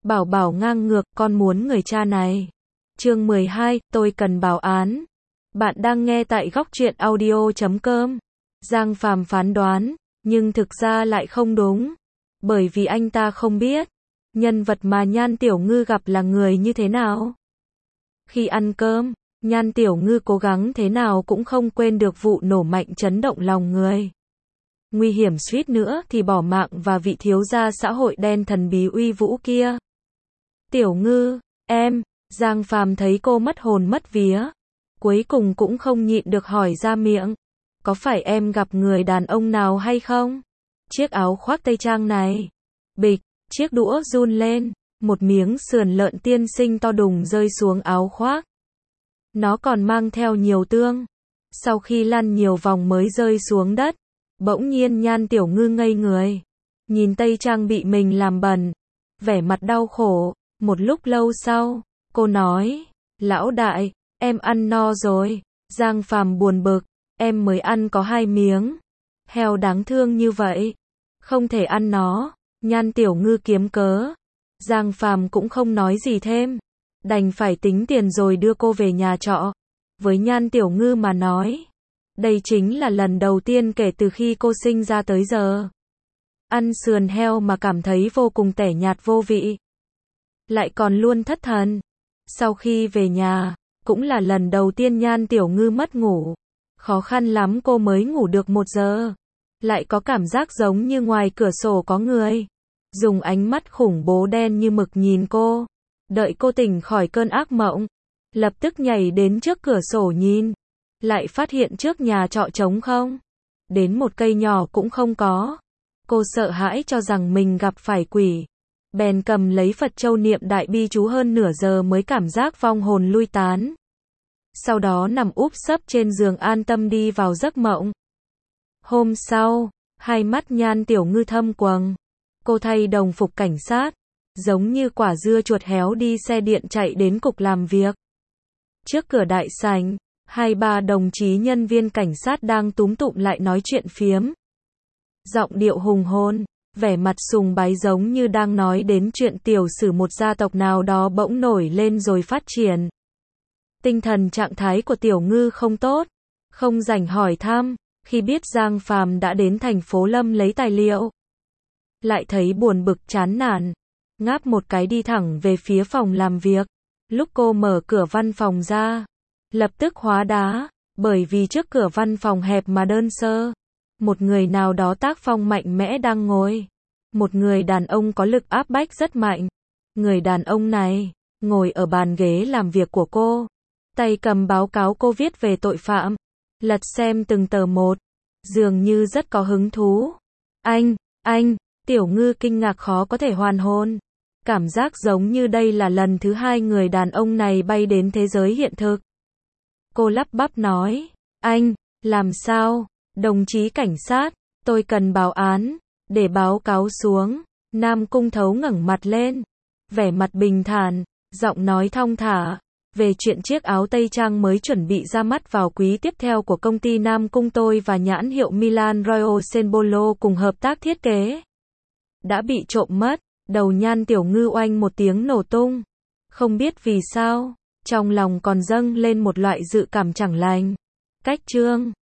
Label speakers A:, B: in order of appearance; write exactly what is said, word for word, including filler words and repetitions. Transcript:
A: Bảo bảo ngang ngược, con muốn người cha này. Chương mười hai, tôi cần báo án. Bạn đang nghe tại góc truyện audio chấm com. Giang Phàm phán đoán, nhưng thực ra lại không đúng. Bởi vì anh ta không biết, nhân vật mà Nhan Tiểu Ngư gặp là người như thế nào. Khi ăn cơm, Nhan Tiểu Ngư cố gắng thế nào cũng không quên được vụ nổ mạnh chấn động lòng người. Nguy hiểm suýt nữa thì bỏ mạng và vị thiếu gia xã hội đen thần bí uy vũ kia. Tiểu Ngư, em, Giang Phàm thấy cô mất hồn mất vía. Cuối cùng cũng không nhịn được hỏi ra miệng. Có phải em gặp người đàn ông nào hay không? Chiếc áo khoác tây trang này. Bịch, chiếc đũa run lên. Một miếng sườn lợn tiên sinh to đùng rơi xuống áo khoác. Nó còn mang theo nhiều tương. Sau khi lăn nhiều vòng mới rơi xuống đất. Bỗng nhiên Nhan Tiểu Ngư ngây người. Nhìn tây trang bị mình làm bẩn. Vẻ mặt đau khổ. Một lúc lâu sau, cô nói, lão đại, em ăn no rồi. Giang Phàm buồn bực, em mới ăn có hai miếng. Heo đáng thương như vậy, không thể ăn nó. Nhan Tiểu Ngư kiếm cớ. Giang Phàm cũng không nói gì thêm, đành phải tính tiền rồi đưa cô về nhà trọ. Với Nhan Tiểu Ngư mà nói, đây chính là lần đầu tiên kể từ khi cô sinh ra tới giờ. Ăn sườn heo mà cảm thấy vô cùng tẻ nhạt vô vị. Lại còn luôn thất thần. Sau khi về nhà, cũng là lần đầu tiên Nhan Tiểu Ngư mất ngủ. Khó khăn lắm cô mới ngủ được một giờ. Lại có cảm giác giống như ngoài cửa sổ có người. Dùng ánh mắt khủng bố đen như mực nhìn cô. Đợi cô tỉnh khỏi cơn ác mộng. Lập tức nhảy đến trước cửa sổ nhìn. Lại phát hiện trước nhà trọ trống không. Đến một cây nhỏ cũng không có. Cô sợ hãi cho rằng mình gặp phải quỷ. Bèn cầm lấy Phật châu niệm đại bi chú hơn nửa giờ mới cảm giác vong hồn lui tán. Sau đó nằm úp sấp trên giường an tâm đi vào giấc mộng. Hôm sau, hai mắt Nhan Tiểu Ngư thâm quầng. Cô thay đồng phục cảnh sát, giống như quả dưa chuột héo đi xe điện chạy đến cục làm việc. Trước cửa đại sảnh, hai ba đồng chí nhân viên cảnh sát đang túm tụm lại nói chuyện phiếm. Giọng điệu hùng hồn. Vẻ mặt sùng bái giống như đang nói đến chuyện tiểu sử một gia tộc nào đó bỗng nổi lên rồi phát triển. Tinh thần trạng thái của Tiểu Ngư không tốt, không rảnh hỏi thăm, khi biết Giang Phàm đã đến thành phố Lâm lấy tài liệu. Lại thấy buồn bực chán nản, ngáp một cái đi thẳng về phía phòng làm việc. Lúc cô mở cửa văn phòng ra, lập tức hóa đá, bởi vì trước cửa văn phòng hẹp mà đơn sơ. Một người nào đó tác phong mạnh mẽ đang ngồi. Một người đàn ông có lực áp bách rất mạnh. Người đàn ông này, ngồi ở bàn ghế làm việc của cô. Tay cầm báo cáo cô viết về tội phạm. Lật xem từng tờ một. Dường như rất có hứng thú. Anh, anh, Tiểu Ngư kinh ngạc khó có thể hoàn hồn. Cảm giác giống như đây là lần thứ hai người đàn ông này bay đến thế giới hiện thực. Cô lắp bắp nói, anh, làm sao? Đồng chí cảnh sát, tôi cần báo án, để báo cáo xuống. Nam Cung Thấu ngẩng mặt lên, vẻ mặt bình thản, giọng nói thong thả, về chuyện chiếc áo tây trang mới chuẩn bị ra mắt vào quý tiếp theo của công ty Nam Cung tôi và nhãn hiệu Milan Royal Senbolo cùng hợp tác thiết kế. Đã bị trộm mất, đầu Nhan Tiểu Ngư oanh một tiếng nổ tung. Không biết vì sao, trong lòng còn dâng lên một loại dự cảm chẳng lành. Cách chương